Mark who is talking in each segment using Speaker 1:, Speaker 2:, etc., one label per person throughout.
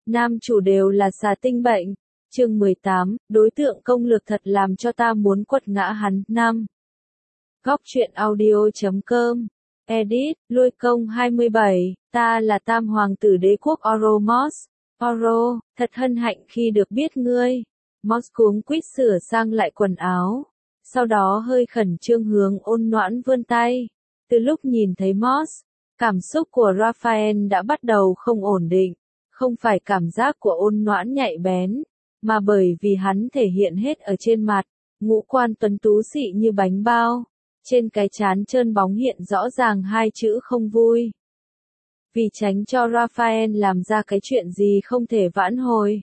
Speaker 1: nam chủ đều là xà tinh bệnh. Chương 18, đối tượng công lược thật làm cho ta muốn quật ngã hắn. 5. Góc truyện audio.com. Edit, Lôi Công 27, ta là tam hoàng tử đế quốc Oromos. Oro, thật hân hạnh khi được biết ngươi. Moss cuống quýt sửa sang lại quần áo. Sau đó hơi khẩn trương hướng Ôn Noãn vươn tay. Từ lúc nhìn thấy Moss, cảm xúc của Raphael đã bắt đầu không ổn định. Không phải cảm giác của Ôn Noãn nhạy bén, mà bởi vì hắn thể hiện hết ở trên mặt, ngũ quan tuấn tú xị như bánh bao. Trên cái trán trơn bóng hiện rõ ràng hai chữ không vui. Vì tránh cho Raphael làm ra cái chuyện gì không thể vãn hồi.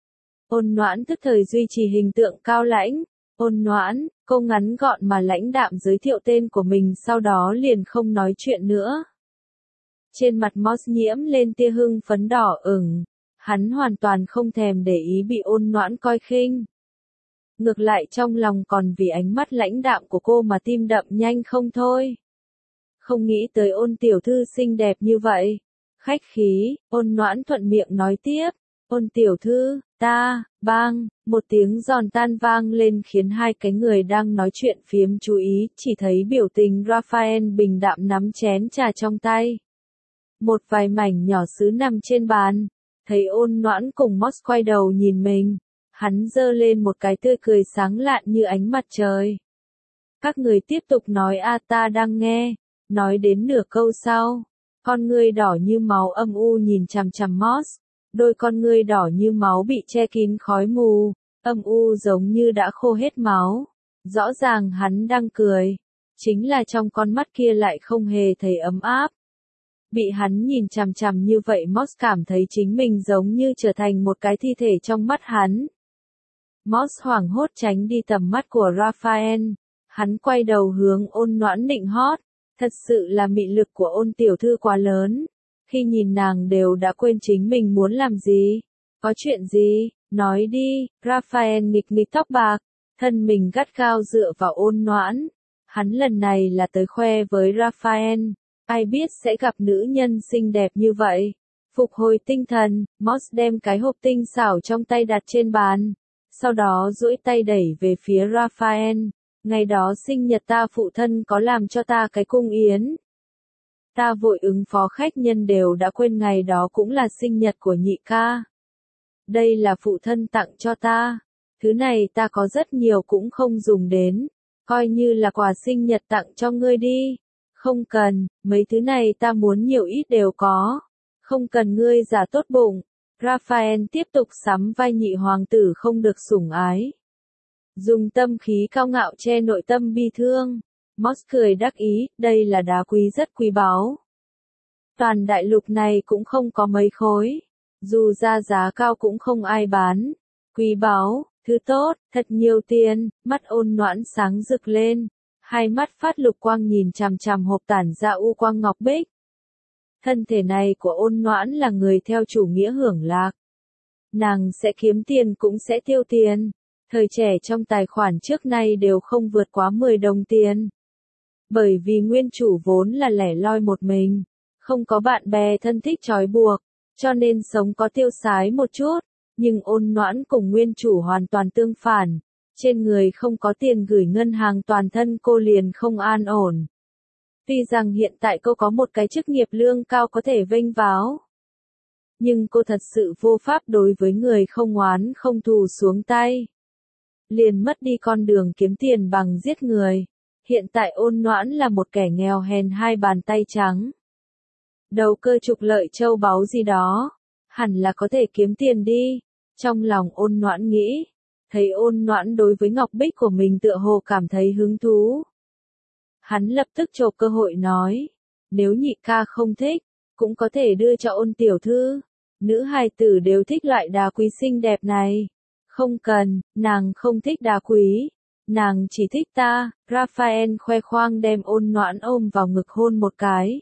Speaker 1: Ôn Noãn tức thời duy trì hình tượng cao lãnh. Ôn Noãn, cô ngắn gọn mà lãnh đạm giới thiệu tên của mình, sau đó liền không nói chuyện nữa. Trên mặt Moss nhiễm lên tia hưng phấn đỏ ửng. Hắn hoàn toàn không thèm để ý bị Ôn Noãn coi khinh. Ngược lại trong lòng còn vì ánh mắt lãnh đạm của cô mà tim đập nhanh không thôi. Không nghĩ tới Ôn tiểu thư xinh đẹp như vậy. Khách khí, Ôn Noãn thuận miệng nói tiếp. Ôn tiểu thư, ta, bang, một tiếng giòn tan vang lên khiến hai cái người đang nói chuyện phiếm chú ý, chỉ thấy biểu tình Raphael bình đạm nắm chén trà trong tay. Một vài mảnh nhỏ sứ nằm trên bàn. Thấy Ôn Noãn cùng Moss quay đầu nhìn mình. Hắn giơ lên một cái tươi cười sáng lạn như ánh mặt trời. Các người tiếp tục nói ta đang nghe. Nói đến nửa câu sau. Con ngươi đỏ như máu âm u nhìn chằm chằm Moss. Đôi con ngươi đỏ như máu bị che kín khói mù. Âm u giống như đã khô hết máu. Rõ ràng hắn đang cười. Chính là trong con mắt kia lại không hề thấy ấm áp. Bị hắn nhìn chằm chằm như vậy Moss cảm thấy chính mình giống như trở thành một cái thi thể trong mắt hắn. Moss hoảng hốt tránh đi tầm mắt của Raphael. Hắn quay đầu hướng Ôn Noãn định hót. Thật sự là mị lực của Ôn tiểu thư quá lớn. Khi nhìn nàng đều đã quên chính mình muốn làm gì. Có chuyện gì, nói đi. Raphael nghịch nghịch tóc bạc. Thân mình gắt gao dựa vào Ôn Noãn. Hắn lần này là tới khoe với Raphael. Ai biết sẽ gặp nữ nhân xinh đẹp như vậy. Phục hồi tinh thần, Moss đem cái hộp tinh xảo trong tay đặt trên bàn. Sau đó duỗi tay đẩy về phía Raphael. Ngày đó sinh nhật ta phụ thân có làm cho ta cái cung yến. Ta vội ứng phó khách nhân đều đã quên ngày đó cũng là sinh nhật của nhị ca. Đây là phụ thân tặng cho ta. Thứ này ta có rất nhiều cũng không dùng đến. Coi như là quà sinh nhật tặng cho ngươi đi. Không cần, mấy thứ này ta muốn nhiều ít đều có. Không cần ngươi giả tốt bụng. Raphael tiếp tục sắm vai nhị hoàng tử không được sủng ái. Dùng tâm khí cao ngạo che nội tâm bi thương. Moss cười đắc ý, đây là đá quý rất quý báu. Toàn đại lục này cũng không có mấy khối. Dù ra giá cao cũng không ai bán. Quý báu, thứ tốt, thật nhiều tiền, mắt Ôn Noãn sáng rực lên. Hai mắt phát lục quang nhìn chằm chằm hộp tản ra u quang ngọc bích. Thân thể này của Ôn Noãn là người theo chủ nghĩa hưởng lạc. Nàng sẽ kiếm tiền cũng sẽ tiêu tiền. Thời trẻ trong tài khoản trước nay đều không vượt quá 10 đồng tiền. Bởi vì nguyên chủ vốn là lẻ loi một mình. Không có bạn bè thân thích trói buộc. Cho nên sống có tiêu sái một chút. Nhưng Ôn Noãn cùng nguyên chủ hoàn toàn tương phản. Trên người không có tiền gửi ngân hàng toàn thân cô liền không an ổn. Tuy rằng hiện tại cô có một cái chức nghiệp lương cao có thể vênh váo. Nhưng cô thật sự vô pháp đối với người không oán không thù xuống tay. Liền mất đi con đường kiếm tiền bằng giết người. Hiện tại Ôn Noãn là một kẻ nghèo hèn hai bàn tay trắng. Đầu cơ trục lợi châu báu gì đó. Hẳn là có thể kiếm tiền đi. Trong lòng Ôn Noãn nghĩ. Thấy Ôn Noãn đối với ngọc bích của mình tựa hồ cảm thấy hứng thú. Hắn lập tức chộp cơ hội nói. Nếu nhị ca không thích, cũng có thể đưa cho Ôn tiểu thư. Nữ hài tử đều thích loại đá quý xinh đẹp này. Không cần, nàng không thích đá quý. Nàng chỉ thích ta. Raphael khoe khoang đem Ôn Noãn ôm vào ngực hôn một cái.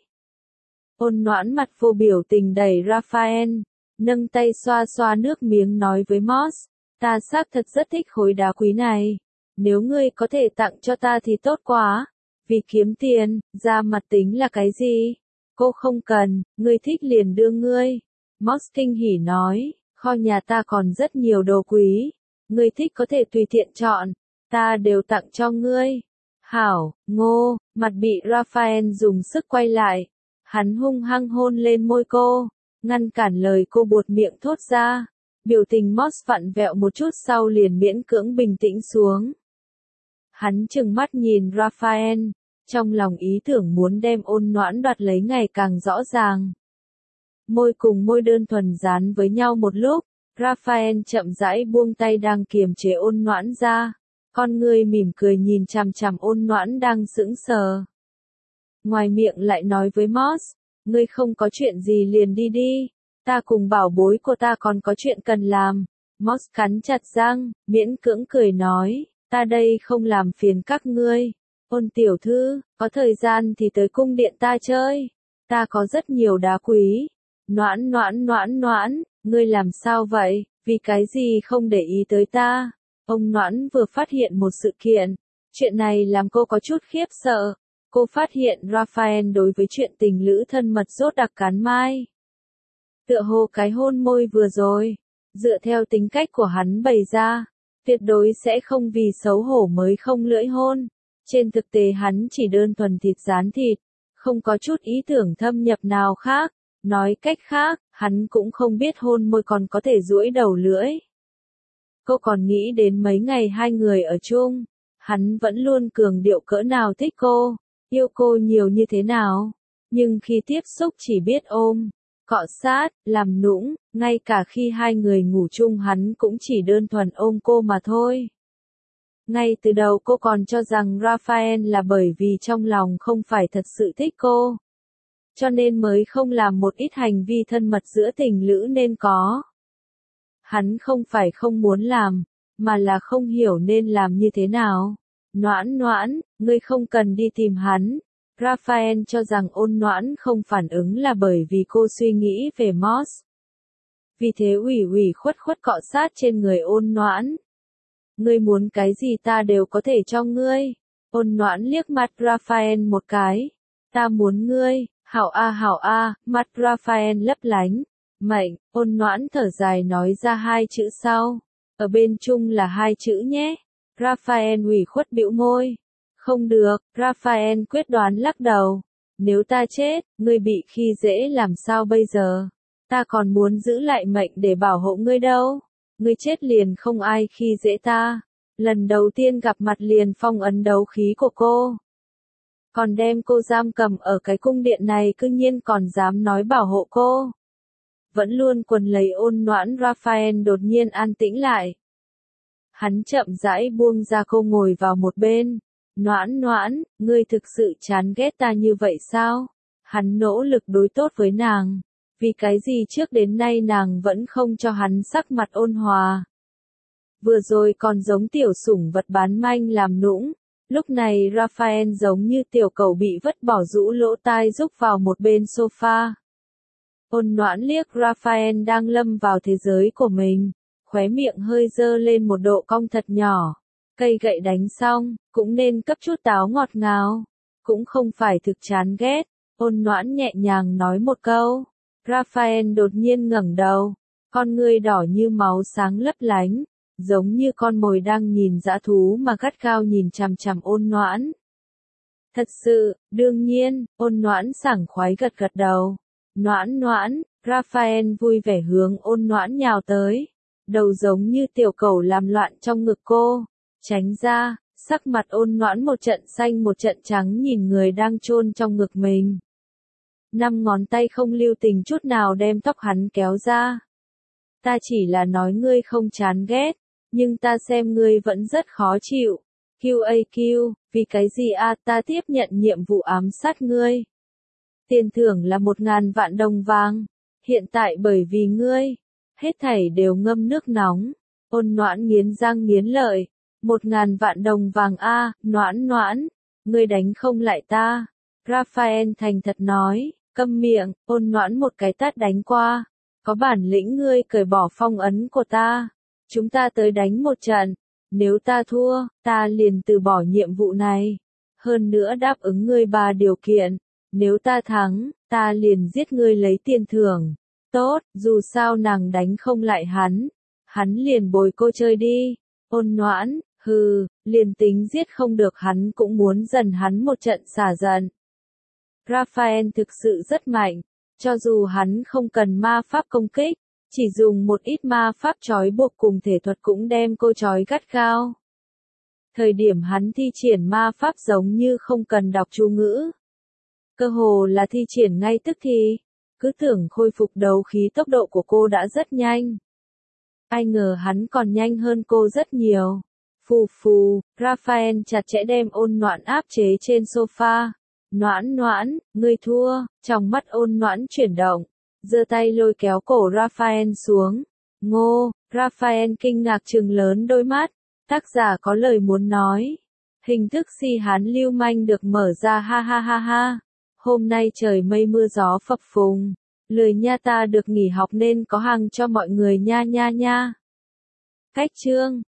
Speaker 1: Ôn Noãn mặt vô biểu tình đẩy Raphael. Nâng tay xoa xoa nước miếng nói với Moss. Ta xác thật rất thích khối đá quý này. Nếu ngươi có thể tặng cho ta thì tốt quá. Vì kiếm tiền, ra mặt tính là cái gì? Cô không cần, ngươi thích liền đưa ngươi. Moss kinh hỉ nói. Kho nhà ta còn rất nhiều đồ quý. Ngươi thích có thể tùy tiện chọn. Ta đều tặng cho ngươi. Hảo, Ngô, mặt bị Raphael dùng sức quay lại. Hắn hung hăng hôn lên môi cô, ngăn cản lời cô buột miệng thốt ra. Biểu tình Moss vặn vẹo một chút sau liền miễn cưỡng bình tĩnh xuống. Hắn trừng mắt nhìn Raphael, trong lòng ý tưởng muốn đem Ôn Noãn đoạt lấy ngày càng rõ ràng. Môi cùng môi đơn thuần dán với nhau một lúc, Raphael chậm rãi buông tay đang kiềm chế Ôn Noãn ra. Con ngươi mỉm cười nhìn chằm chằm Ôn Noãn đang sững sờ. Ngoài miệng lại nói với Moss, ngươi không có chuyện gì liền đi đi, ta cùng bảo bối của ta còn có chuyện cần làm. Moss cắn chặt răng, miễn cưỡng cười nói, ta đây không làm phiền các ngươi. Ôn tiểu thư, có thời gian thì tới cung điện ta chơi, ta có rất nhiều đá quý. Noãn noãn noãn noãn, ngươi làm sao vậy, vì cái gì không để ý tới ta? Ông Noãn vừa phát hiện một sự kiện, chuyện này làm cô có chút khiếp sợ. Cô phát hiện Raphael đối với chuyện tình lữ thân mật rốt đặc cán mai. Tựa hồ cái hôn môi vừa rồi, dựa theo tính cách của hắn bày ra, tuyệt đối sẽ không vì xấu hổ mới không lưỡi hôn. Trên thực tế hắn chỉ đơn thuần thịt rán thịt, không có chút ý tưởng thâm nhập nào khác. Nói cách khác, hắn cũng không biết hôn môi còn có thể duỗi đầu lưỡi. Cô còn nghĩ đến mấy ngày hai người ở chung, hắn vẫn luôn cường điệu cỡ nào thích cô, yêu cô nhiều như thế nào. Nhưng khi tiếp xúc chỉ biết ôm, cọ sát, làm nũng, ngay cả khi hai người ngủ chung hắn cũng chỉ đơn thuần ôm cô mà thôi. Ngay từ đầu cô còn cho rằng Raphael là bởi vì trong lòng không phải thật sự thích cô, cho nên mới không làm một ít hành vi thân mật giữa tình lữ nên có. Hắn không phải không muốn làm, mà là không hiểu nên làm như thế nào. Noãn noãn, ngươi không cần đi tìm hắn. Raphael cho rằng Ôn Noãn không phản ứng là bởi vì cô suy nghĩ về Moss. Vì thế ủy khuất cọ sát trên người Ôn Noãn. Ngươi muốn cái gì ta đều có thể cho ngươi. Ôn Noãn liếc mặt Raphael một cái. Ta muốn ngươi. Hảo a, mắt Raphael lấp lánh. Mệnh, Ôn Noãn thở dài nói ra hai chữ sau. Ở bên chung là hai chữ nhé. Raphael ủy khuất bĩu môi. Không được, Raphael quyết đoán lắc đầu. Nếu ta chết, ngươi bị khi dễ làm sao bây giờ? Ta còn muốn giữ lại mệnh để bảo hộ ngươi đâu. Ngươi chết liền không ai khi dễ ta. Lần đầu tiên gặp mặt liền phong ấn đấu khí của cô. Còn đem cô giam cầm ở cái cung điện này cư nhiên còn dám nói bảo hộ cô. Vẫn luôn quần lấy Ôn Noãn. Raphael đột nhiên an tĩnh lại. Hắn chậm rãi buông ra cô ngồi vào một bên. Noãn noãn, ngươi thực sự chán ghét ta như vậy sao? Hắn nỗ lực đối tốt với nàng. Vì cái gì trước đến nay nàng vẫn không cho hắn sắc mặt ôn hòa. Vừa rồi còn giống tiểu sủng vật bán manh làm nũng. Lúc này Raphael giống như tiểu cẩu bị vứt bỏ rũ lỗ tai rúc vào một bên sofa. Ôn Noãn liếc Raphael đang lâm vào thế giới của mình, khóe miệng hơi dơ lên một độ cong thật nhỏ. Cây gậy đánh xong, cũng nên cấp chút táo ngọt ngào. Cũng không phải thực chán ghét. Ôn Noãn nhẹ nhàng nói một câu. Raphael đột nhiên ngẩng đầu. Con ngươi đỏ như máu sáng lấp lánh. Giống như con mồi đang nhìn dã thú mà gắt gao nhìn chằm chằm Ôn Noãn. Thật sự, đương nhiên, Ôn Noãn sảng khoái gật gật đầu. Noãn noãn, Raphael vui vẻ hướng Ôn Noãn nhào tới. Đầu giống như tiểu cẩu làm loạn trong ngực cô. Tránh ra, sắc mặt Ôn Noãn một trận xanh một trận trắng nhìn người đang chôn trong ngực mình. 5 ngón tay không lưu tình chút nào đem tóc hắn kéo ra. Ta chỉ là nói ngươi không chán ghét, nhưng ta xem ngươi vẫn rất khó chịu. QAQ, vì cái gì ta tiếp nhận nhiệm vụ ám sát ngươi. Tiền thưởng là 1.000 vạn đồng vàng. Hiện tại bởi vì ngươi, hết thảy đều ngâm nước nóng. Ôn Noãn nghiến răng nghiến lợi. 1.000 vạn đồng vàng Noãn noãn, ngươi đánh không lại ta. Raphael thành thật nói, câm miệng. Ôn Noãn một cái tát đánh qua. Có bản lĩnh ngươi cởi bỏ phong ấn của ta. Chúng ta tới đánh một trận. Nếu ta thua, ta liền từ bỏ nhiệm vụ này. Hơn nữa đáp ứng ngươi 3 điều kiện. Nếu ta thắng, ta liền giết ngươi lấy tiền thưởng. tốt, dù sao nàng đánh không lại hắn liền bồi cô chơi đi. Ôn Noãn, hừ, liền tính giết không được hắn cũng muốn dần hắn một trận xả giận. Raphael thực sự rất mạnh, cho dù hắn không cần ma pháp công kích, chỉ dùng một ít ma pháp trói buộc cùng thể thuật cũng đem cô trói gắt gao. Thời điểm hắn thi triển ma pháp giống như không cần đọc chú ngữ. Cơ hồ là thi triển ngay tức thì, cứ tưởng khôi phục đấu khí tốc độ của cô đã rất nhanh. Ai ngờ hắn còn nhanh hơn cô rất nhiều. Phù phù, Raphael chặt chẽ đem Ôn Noãn áp chế trên sofa. Noãn Noãn, ngươi thua, trong mắt Ôn Noãn chuyển động, giơ tay lôi kéo cổ Raphael xuống. Ngô, Raphael kinh ngạc trừng lớn đôi mắt, tác giả có lời muốn nói. Hình thức si hán lưu manh được mở ra ha ha ha ha. Hôm nay trời mây mưa gió phập phùng, lười nha ta được nghỉ học nên có hàng cho mọi người nha nha nha. Cách chương